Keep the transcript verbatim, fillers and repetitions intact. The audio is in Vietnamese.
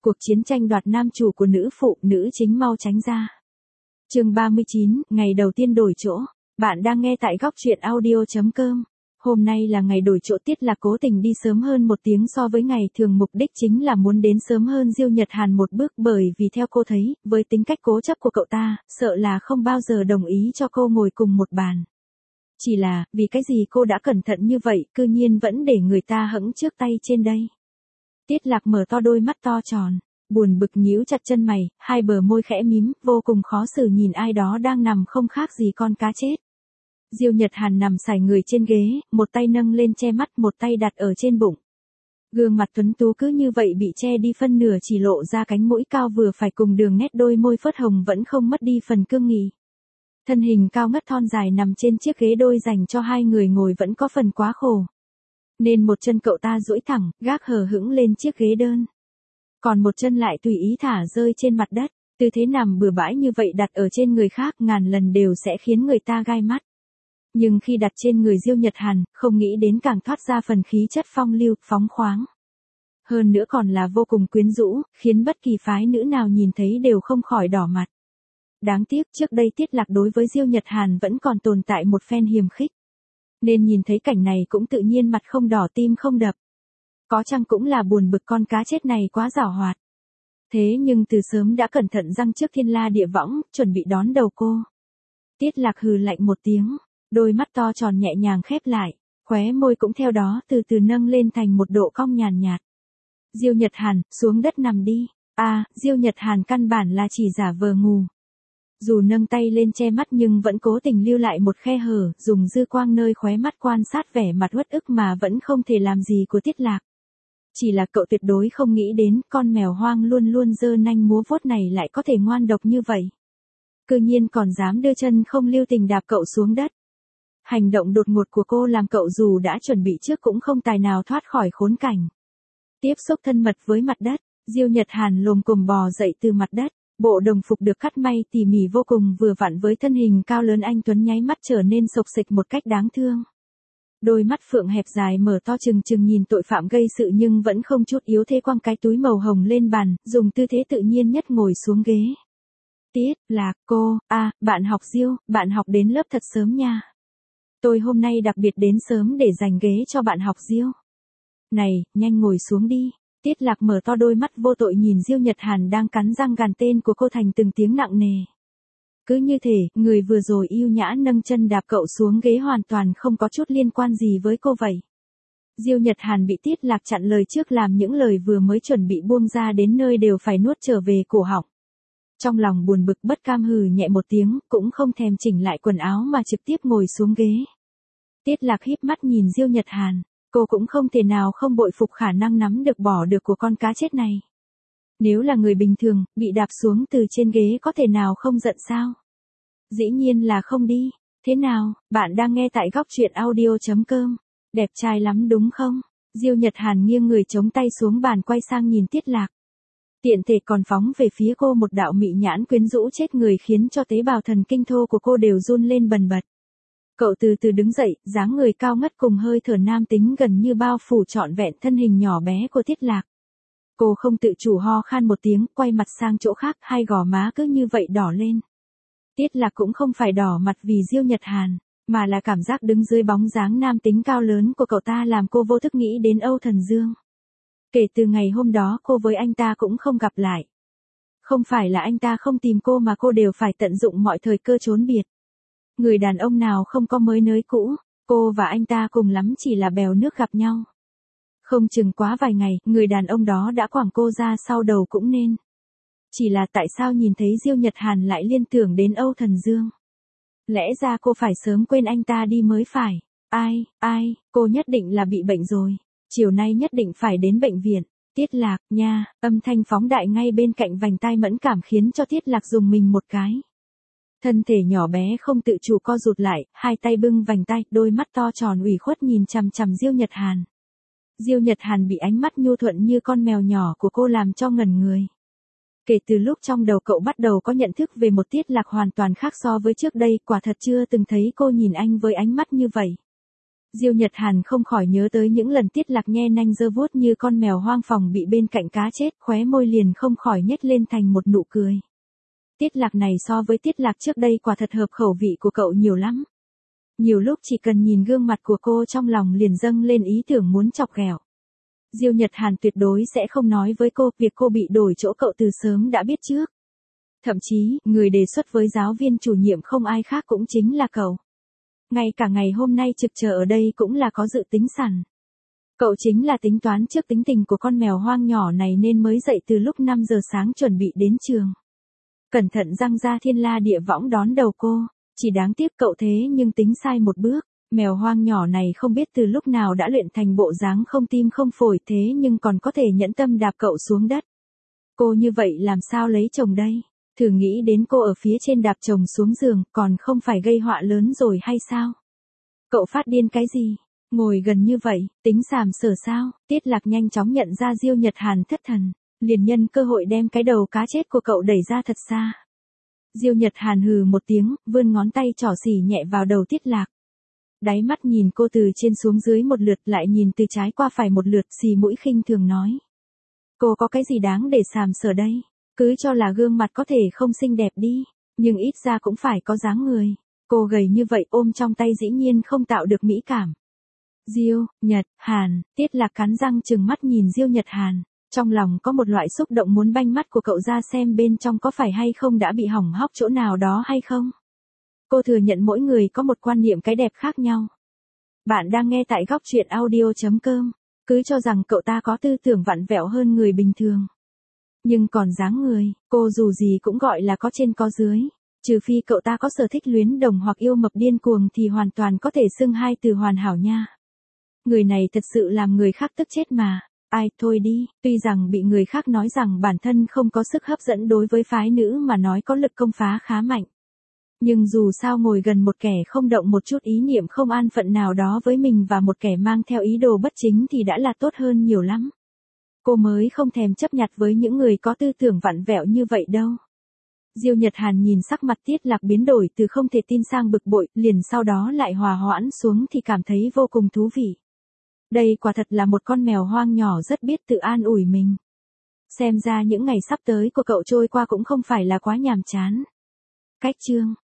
Cuộc chiến tranh đoạt nam chủ của nữ phụ, nữ chính mau tránh ra. Chương ba mươi chín, ngày đầu tiên đổi chỗ. Bạn đang nghe tại góc truyện audio chấm com. Hôm nay là ngày đổi chỗ, Tiết Lạc cố tình đi sớm hơn một tiếng so với ngày thường, mục đích chính là muốn đến sớm hơn Diêu Nhật Hàn một bước, bởi vì theo cô thấy, với tính cách cố chấp của cậu ta, sợ là không bao giờ đồng ý cho cô ngồi cùng một bàn. Chỉ là, vì cái gì cô đã cẩn thận như vậy, cư nhiên vẫn để người ta hẫng trước tay trên đây. Tiết Lạc mở to đôi mắt to tròn, buồn bực nhíu chặt chân mày, hai bờ môi khẽ mím, vô cùng khó xử nhìn ai đó đang nằm không khác gì con cá chết. Diêu Nhật Hàn nằm sải người trên ghế, một tay nâng lên che mắt, một tay đặt ở trên bụng. Gương mặt tuấn tú cứ như vậy bị che đi phân nửa, chỉ lộ ra cánh mũi cao vừa phải cùng đường nét đôi môi phớt hồng vẫn không mất đi phần cương nghị. Thân hình cao ngất thon dài nằm trên chiếc ghế đôi dành cho hai người ngồi vẫn có phần quá khổ. Nên một chân cậu ta duỗi thẳng, gác hờ hững lên chiếc ghế đơn. Còn một chân lại tùy ý thả rơi trên mặt đất, tư thế nằm bừa bãi như vậy đặt ở trên người khác ngàn lần đều sẽ khiến người ta gai mắt. Nhưng khi đặt trên người Diêu Nhật Hàn, không nghĩ đến càng thoát ra phần khí chất phong lưu, phóng khoáng. Hơn nữa còn là vô cùng quyến rũ, khiến bất kỳ phái nữ nào nhìn thấy đều không khỏi đỏ mặt. Đáng tiếc trước đây Tiết Lạc đối với Diêu Nhật Hàn vẫn còn tồn tại một phen hiềm khích. Nên nhìn thấy cảnh này cũng tự nhiên mặt không đỏ tim không đập. Có chăng cũng là buồn bực con cá chết này quá giảo hoạt. Thế nhưng từ sớm đã cẩn thận răng trước thiên la địa võng, chuẩn bị đón đầu cô. Tiết Lạc hừ lạnh một tiếng, đôi mắt to tròn nhẹ nhàng khép lại, khóe môi cũng theo đó từ từ nâng lên thành một độ cong nhàn nhạt. Diêu Nhật Hàn, xuống đất nằm đi. À, Diêu Nhật Hàn căn bản là chỉ giả vờ ngủ. Dù nâng tay lên che mắt nhưng vẫn cố tình lưu lại một khe hở, dùng dư quang nơi khóe mắt quan sát vẻ mặt uất ức mà vẫn không thể làm gì của Tiết Lạc. Chỉ là cậu tuyệt đối không nghĩ đến con mèo hoang luôn luôn giơ nanh múa vuốt này lại có thể ngoan độc như vậy. Cư nhiên còn dám đưa chân không lưu tình đạp cậu xuống đất. Hành động đột ngột của cô làm cậu dù đã chuẩn bị trước cũng không tài nào thoát khỏi khốn cảnh. Tiếp xúc thân mật với mặt đất, Diêu Nhật Hàn lồm cồm bò dậy từ mặt đất. Bộ đồng phục được cắt may tỉ mỉ vô cùng vừa vặn với thân hình cao lớn anh tuấn nháy mắt trở nên xộc xệch một cách đáng thương. Đôi mắt phượng hẹp dài mở to trừng trừng nhìn tội phạm gây sự nhưng vẫn không chút yếu thế, quăng cái túi màu hồng lên bàn, dùng tư thế tự nhiên nhất ngồi xuống ghế. Tiết Lạc, cô, à, bạn học Diêu, bạn học đến lớp thật sớm nha. Tôi hôm nay đặc biệt đến sớm để dành ghế cho bạn học Diêu. Này, nhanh ngồi xuống đi. Tiết Lạc mở to đôi mắt vô tội nhìn Diêu Nhật Hàn đang cắn răng gàn tên của cô thành từng tiếng nặng nề. Cứ như thể, người vừa rồi yêu nhã nâng chân đạp cậu xuống ghế hoàn toàn không có chút liên quan gì với cô vậy. Diêu Nhật Hàn bị Tiết Lạc chặn lời trước làm những lời vừa mới chuẩn bị buông ra đến nơi đều phải nuốt trở về cổ họng. Trong lòng buồn bực bất cam hừ nhẹ một tiếng, cũng không thèm chỉnh lại quần áo mà trực tiếp ngồi xuống ghế. Tiết Lạc híp mắt nhìn Diêu Nhật Hàn. Cô cũng không thể nào không bội phục khả năng nắm được bỏ được của con cá chết này. Nếu là người bình thường, bị đạp xuống từ trên ghế có thể nào không giận sao? Dĩ nhiên là không đi. Thế nào, bạn đang nghe tại góc truyện audio chấm com. Đẹp trai lắm đúng không? Diêu Nhật Hàn nghiêng người chống tay xuống bàn quay sang nhìn Tiết Lạc. Tiện thể còn phóng về phía cô một đạo mị nhãn quyến rũ chết người khiến cho tế bào thần kinh thô của cô đều run lên bần bật. Cậu từ từ đứng dậy, dáng người cao ngất cùng hơi thở nam tính gần như bao phủ trọn vẹn thân hình nhỏ bé của Tiết Lạc. Cô không tự chủ ho khan một tiếng, quay mặt sang chỗ khác, hai gò má cứ như vậy đỏ lên. Tiết Lạc cũng không phải đỏ mặt vì Diêu Nhật Hàn, mà là cảm giác đứng dưới bóng dáng nam tính cao lớn của cậu ta làm cô vô thức nghĩ đến Âu Thần Dương. Kể từ ngày hôm đó cô với anh ta cũng không gặp lại. Không phải là anh ta không tìm cô mà cô đều phải tận dụng mọi thời cơ trốn biệt. Người đàn ông nào không có mới nới cũ, cô và anh ta cùng lắm chỉ là bèo nước gặp nhau. Không chừng quá vài ngày, người đàn ông đó đã quẳng cô ra sau đầu cũng nên. Chỉ là tại sao nhìn thấy Diêu Nhật Hàn lại liên tưởng đến Âu Thần Dương? Lẽ ra cô phải sớm quên anh ta đi mới phải. Ai, ai, cô nhất định là bị bệnh rồi. Chiều nay nhất định phải đến bệnh viện. Tiết Lạc, nha, âm thanh phóng đại ngay bên cạnh vành tai mẫn cảm khiến cho Tiết Lạc dùng mình một cái. Thân thể nhỏ bé không tự chủ co rụt lại, hai tay bưng vành tai, đôi mắt to tròn ủy khuất nhìn chằm chằm Diêu Nhật Hàn. Diêu Nhật Hàn bị ánh mắt nhu thuận như con mèo nhỏ của cô làm cho ngẩn người. Kể từ lúc trong đầu cậu bắt đầu có nhận thức về một Tiết Lạc hoàn toàn khác so với trước đây, quả thật chưa từng thấy cô nhìn anh với ánh mắt như vậy. Diêu Nhật Hàn không khỏi nhớ tới những lần Tiết Lạc nhe nanh giơ vuốt như con mèo hoang phòng bị bên cạnh cá chết, khóe môi liền không khỏi nhếch lên thành một nụ cười. Tiết Lạc này so với Tiết Lạc trước đây quả thật hợp khẩu vị của cậu nhiều lắm. Nhiều lúc chỉ cần nhìn gương mặt của cô trong lòng liền dâng lên ý tưởng muốn chọc ghẹo. Diêu Nhật Hàn tuyệt đối sẽ không nói với cô việc cô bị đổi chỗ cậu từ sớm đã biết trước. Thậm chí, người đề xuất với giáo viên chủ nhiệm không ai khác cũng chính là cậu. Ngay cả ngày hôm nay trực chờ ở đây cũng là có dự tính sẵn. Cậu chính là tính toán trước tính tình của con mèo hoang nhỏ này nên mới dậy từ lúc năm giờ sáng chuẩn bị đến trường. Cẩn thận răng ra thiên la địa võng đón đầu cô, chỉ đáng tiếc cậu thế nhưng tính sai một bước. Mèo hoang nhỏ này không biết từ lúc nào đã luyện thành bộ dáng không tim không phổi thế nhưng còn có thể nhẫn tâm đạp cậu xuống đất. Cô như vậy làm sao lấy chồng đây? Thử nghĩ đến cô ở phía trên đạp chồng xuống giường còn không phải gây họa lớn rồi hay sao? Cậu phát điên cái gì? Ngồi gần như vậy, tính sàm sở sao? Tiết Lạc nhanh chóng nhận ra Diêu Nhật Hàn thất thần, liền nhân cơ hội đem cái đầu cá chết của cậu đẩy ra thật xa. Diêu Nhật Hàn hừ một tiếng, vươn ngón tay trỏ xỉ nhẹ vào đầu Tiết Lạc. Đáy mắt nhìn cô từ trên xuống dưới một lượt lại nhìn từ trái qua phải một lượt xì mũi khinh thường nói. Cô có cái gì đáng để sàm sở đây? Cứ cho là gương mặt có thể không xinh đẹp đi, nhưng ít ra cũng phải có dáng người. Cô gầy như vậy ôm trong tay dĩ nhiên không tạo được mỹ cảm. Diêu Nhật Hàn, Tiết Lạc cắn răng trừng mắt nhìn Diêu Nhật Hàn, trong lòng có một loại xúc động muốn banh mắt của cậu ra xem bên trong có phải hay không đã bị hỏng hóc chỗ nào đó hay không. Cô thừa nhận mỗi người có một quan niệm cái đẹp khác nhau. Bạn đang nghe tại góc truyện audio chấm com, cứ cho rằng cậu ta có tư tưởng vặn vẹo hơn người bình thường. Nhưng còn dáng người, cô dù gì cũng gọi là có trên có dưới, trừ phi cậu ta có sở thích luyến đồng hoặc yêu mập điên cuồng thì hoàn toàn có thể xưng hai từ hoàn hảo nha. Người này thật sự làm người khác tức chết mà. Ai, thôi đi, tuy rằng bị người khác nói rằng bản thân không có sức hấp dẫn đối với phái nữ mà nói có lực công phá khá mạnh. Nhưng dù sao ngồi gần một kẻ không động một chút ý niệm không an phận nào đó với mình và một kẻ mang theo ý đồ bất chính thì đã là tốt hơn nhiều lắm. Cô mới không thèm chấp nhặt với những người có tư tưởng vặn vẹo như vậy đâu. Diêu Nhật Hàn nhìn sắc mặt Tiết Lạc biến đổi từ không thể tin sang bực bội, liền sau đó lại hòa hoãn xuống thì cảm thấy vô cùng thú vị. Đây quả thật là một con mèo hoang nhỏ rất biết tự an ủi mình. Xem ra những ngày sắp tới của cậu trôi qua cũng không phải là quá nhàm chán. Cách chương